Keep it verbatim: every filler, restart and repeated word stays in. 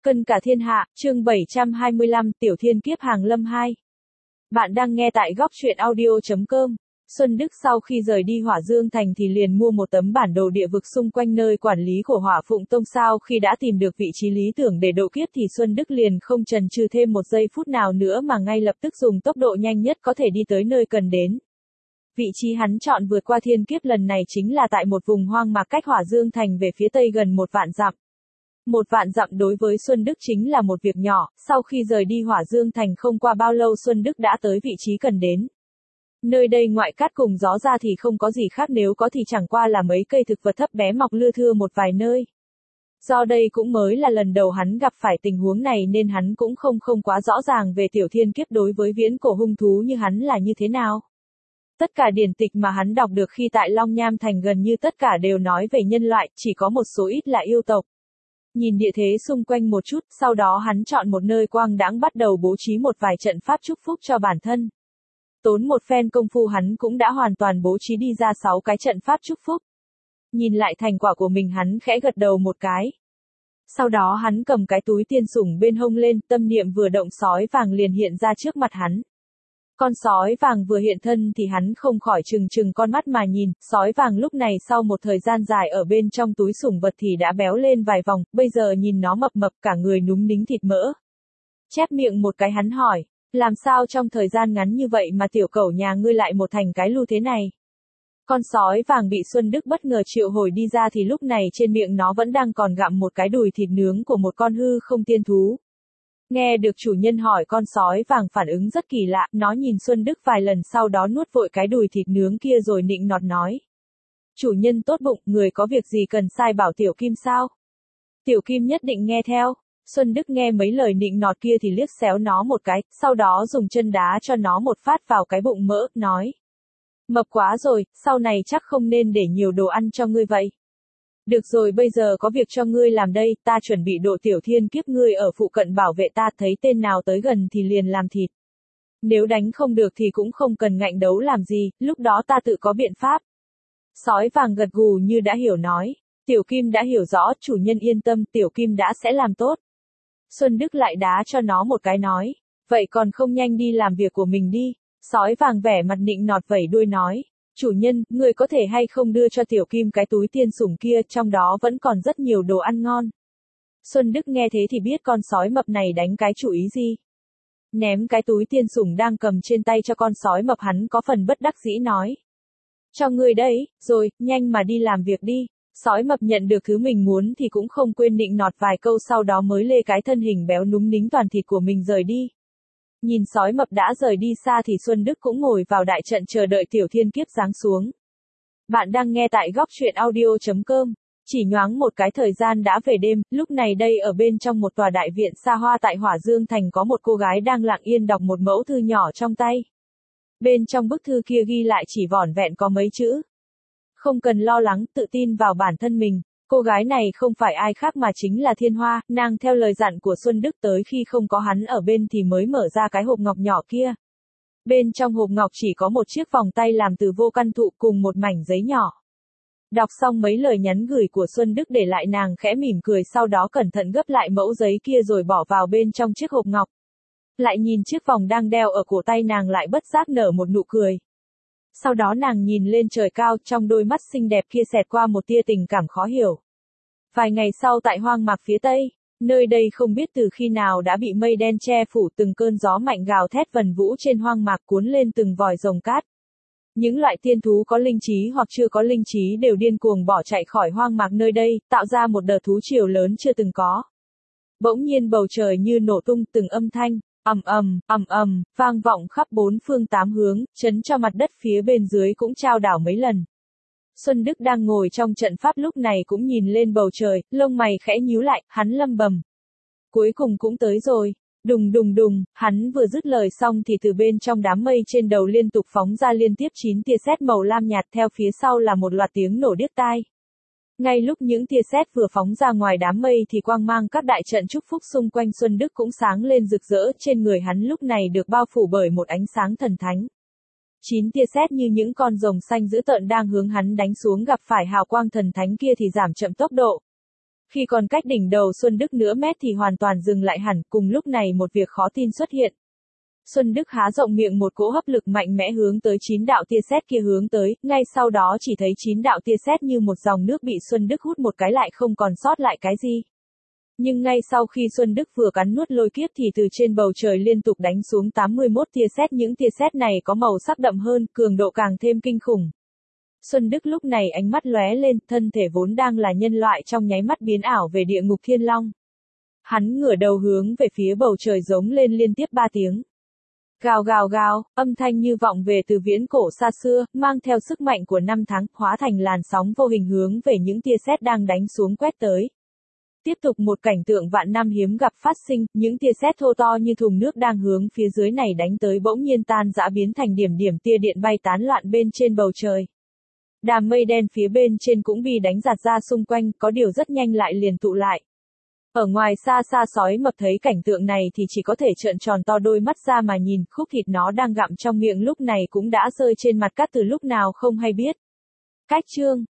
Cân cả thiên hạ, chương bảy trăm hai mươi lăm, Tiểu Thiên Kiếp Hàng Lâm hai. Bạn đang nghe tại góc truyện audio chấm com. Xuân Đức sau khi rời đi Hỏa Dương Thành thì liền mua một tấm bản đồ địa vực xung quanh nơi quản lý của Hỏa Phụng Tông. Sau khi đã tìm được vị trí lý tưởng để độ kiếp thì Xuân Đức liền không chần chừ thêm một giây phút nào nữa mà ngay lập tức dùng tốc độ nhanh nhất có thể đi tới nơi cần đến. Vị trí hắn chọn vượt qua thiên kiếp lần này chính là tại một vùng hoang mạc cách Hỏa Dương Thành về phía tây gần một vạn dặm. Một vạn dặm đối với Xuân Đức chính là một việc nhỏ, sau khi rời đi Hỏa Dương Thành không qua bao lâu Xuân Đức đã tới vị trí cần đến. Nơi đây ngoại cát cùng gió ra thì không có gì khác, nếu có thì chẳng qua là mấy cây thực vật thấp bé mọc lưa thưa một vài nơi. Do đây cũng mới là lần đầu hắn gặp phải tình huống này nên hắn cũng không không quá rõ ràng về tiểu thiên kiếp đối với viễn cổ hung thú như hắn là như thế nào. Tất cả điển tịch mà hắn đọc được khi tại Long Nham Thành gần như tất cả đều nói về nhân loại, chỉ có một số ít là yêu tộc. Nhìn địa thế xung quanh một chút, sau đó hắn chọn một nơi quang đãng bắt đầu bố trí một vài trận pháp chúc phúc cho bản thân. Tốn một phen công phu hắn cũng đã hoàn toàn bố trí đi ra sáu cái trận pháp chúc phúc. Nhìn lại thành quả của mình hắn khẽ gật đầu một cái. Sau đó hắn cầm cái túi tiên sủng bên hông lên, tâm niệm vừa động sói vàng liền hiện ra trước mặt hắn. Con sói vàng vừa hiện thân thì hắn không khỏi trừng trừng con mắt mà nhìn, sói vàng lúc này sau một thời gian dài ở bên trong túi sủng vật thì đã béo lên vài vòng, bây giờ nhìn nó mập mập cả người núm nính thịt mỡ. Chép miệng một cái hắn hỏi, làm sao trong thời gian ngắn như vậy mà tiểu cẩu nhà ngươi lại một thành cái lu thế này? Con sói vàng bị Xuân Đức bất ngờ triệu hồi đi ra thì lúc này trên miệng nó vẫn đang còn gặm một cái đùi thịt nướng của một con hư không tiên thú. Nghe được chủ nhân hỏi con sói vàng phản ứng rất kỳ lạ, nó nhìn Xuân Đức vài lần sau đó nuốt vội cái đùi thịt nướng kia rồi nịnh nọt nói. Chủ nhân tốt bụng, người có việc gì cần sai bảo Tiểu Kim sao? Tiểu Kim nhất định nghe theo. Xuân Đức nghe mấy lời nịnh nọt kia thì liếc xéo nó một cái, sau đó dùng chân đá cho nó một phát vào cái bụng mỡ, nói. Mập quá rồi, sau này chắc không nên để nhiều đồ ăn cho ngươi vậy. Được rồi, bây giờ có việc cho ngươi làm đây, ta chuẩn bị độ tiểu thiên kiếp, ngươi ở phụ cận bảo vệ ta, thấy tên nào tới gần thì liền làm thịt. Nếu đánh không được thì cũng không cần ngạnh đấu làm gì, lúc đó ta tự có biện pháp. Sói vàng gật gù như đã hiểu nói. Tiểu Kim đã hiểu rõ, chủ nhân yên tâm, Tiểu Kim đã sẽ làm tốt. Xuân Đức lại đá cho nó một cái nói. Vậy còn không nhanh đi làm việc của mình đi. Sói vàng vẻ mặt nịnh nọt vẩy đuôi nói. Chủ nhân, người có thể hay không đưa cho Tiểu Kim cái túi tiên sủng kia, trong đó vẫn còn rất nhiều đồ ăn ngon. Xuân Đức nghe thế thì biết con sói mập này đánh cái chủ ý gì. Ném cái túi tiên sủng đang cầm trên tay cho con sói mập, hắn có phần bất đắc dĩ nói. Cho ngươi đấy, rồi, nhanh mà đi làm việc đi. Sói mập nhận được thứ mình muốn thì cũng không quên nịnh nọt vài câu, sau đó mới lê cái thân hình béo núm nính toàn thịt của mình rời đi. Nhìn sói mập đã rời đi xa thì Xuân Đức cũng ngồi vào đại trận chờ đợi tiểu thiên kiếp giáng xuống. Bạn đang nghe tại góc truyện audio chấm com. Chỉ nhoáng một cái thời gian đã về đêm, lúc này đây ở bên trong một tòa đại viện xa hoa tại Hỏa Dương Thành có một cô gái đang lặng yên đọc một mẫu thư nhỏ trong tay. Bên trong bức thư kia ghi lại chỉ vỏn vẹn có mấy chữ. Không cần lo lắng, tự tin vào bản thân mình. Cô gái này không phải ai khác mà chính là Thiên Hoa, nàng theo lời dặn của Xuân Đức tới khi không có hắn ở bên thì mới mở ra cái hộp ngọc nhỏ kia. Bên trong hộp ngọc chỉ có một chiếc vòng tay làm từ vô căn thụ cùng một mảnh giấy nhỏ. Đọc xong mấy lời nhắn gửi của Xuân Đức để lại, nàng khẽ mỉm cười, sau đó cẩn thận gấp lại mẫu giấy kia rồi bỏ vào bên trong chiếc hộp ngọc. Lại nhìn chiếc vòng đang đeo ở cổ tay, nàng lại bất giác nở một nụ cười. Sau đó nàng nhìn lên trời cao, trong đôi mắt xinh đẹp kia xẹt qua một tia tình cảm khó hiểu. Vài ngày sau tại hoang mạc phía tây, nơi đây không biết từ khi nào đã bị mây đen che phủ, từng cơn gió mạnh gào thét vần vũ trên hoang mạc cuốn lên từng vòi rồng cát. Những loại tiên thú có linh trí hoặc chưa có linh trí đều điên cuồng bỏ chạy khỏi hoang mạc nơi đây, tạo ra một đợt thú triều lớn chưa từng có. Bỗng nhiên bầu trời như nổ tung, từng âm thanh ầm ầm, ầm ầm, vang vọng khắp bốn phương tám hướng, chấn cho mặt đất phía bên dưới cũng chao đảo mấy lần. Xuân Đức đang ngồi trong trận pháp lúc này cũng nhìn lên bầu trời, lông mày khẽ nhíu lại, hắn lẩm bẩm. Cuối cùng cũng tới rồi. Đùng đùng đùng, hắn vừa dứt lời xong thì từ bên trong đám mây trên đầu liên tục phóng ra liên tiếp chín tia sét màu lam nhạt, theo phía sau là một loạt tiếng nổ điếc tai. Ngay lúc những tia sét vừa phóng ra ngoài đám mây thì quang mang các đại trận chúc phúc xung quanh Xuân Đức cũng sáng lên rực rỡ, trên người hắn lúc này được bao phủ bởi một ánh sáng thần thánh. Chín tia sét như những con rồng xanh dữ tợn đang hướng hắn đánh xuống, gặp phải hào quang thần thánh kia thì giảm chậm tốc độ. Khi còn cách đỉnh đầu Xuân Đức nửa mét thì hoàn toàn dừng lại hẳn, cùng lúc này một việc khó tin xuất hiện. Xuân Đức há rộng miệng, một cỗ hấp lực mạnh mẽ hướng tới chín đạo tia sét kia hướng tới, ngay sau đó chỉ thấy chín đạo tia sét như một dòng nước bị Xuân Đức hút một cái lại không còn sót lại cái gì. Nhưng ngay sau khi Xuân Đức vừa cắn nuốt lôi kiếp thì từ trên bầu trời liên tục đánh xuống tám mươi mốt tia sét, những tia sét này có màu sắc đậm hơn, cường độ càng thêm kinh khủng. Xuân Đức lúc này ánh mắt lóe lên, thân thể vốn đang là nhân loại trong nháy mắt biến ảo về địa ngục thiên long. Hắn ngửa đầu hướng về phía bầu trời giống lên liên tiếp ba tiếng. Gào gào gào, âm thanh như vọng về từ viễn cổ xa xưa, mang theo sức mạnh của năm tháng, hóa thành làn sóng vô hình hướng về những tia sét đang đánh xuống quét tới. Tiếp tục một cảnh tượng vạn năm hiếm gặp phát sinh, những tia sét thô to như thùng nước đang hướng phía dưới này đánh tới bỗng nhiên tan rã biến thành điểm điểm tia điện bay tán loạn bên trên bầu trời. Đám mây đen phía bên trên cũng bị đánh giạt ra xung quanh, có điều rất nhanh lại liền tụ lại. Ở ngoài xa xa sói mập thấy cảnh tượng này thì chỉ có thể trợn tròn to đôi mắt ra mà nhìn, khúc thịt nó đang gặm trong miệng lúc này cũng đã rơi trên mặt cát từ lúc nào không hay biết. Cách chương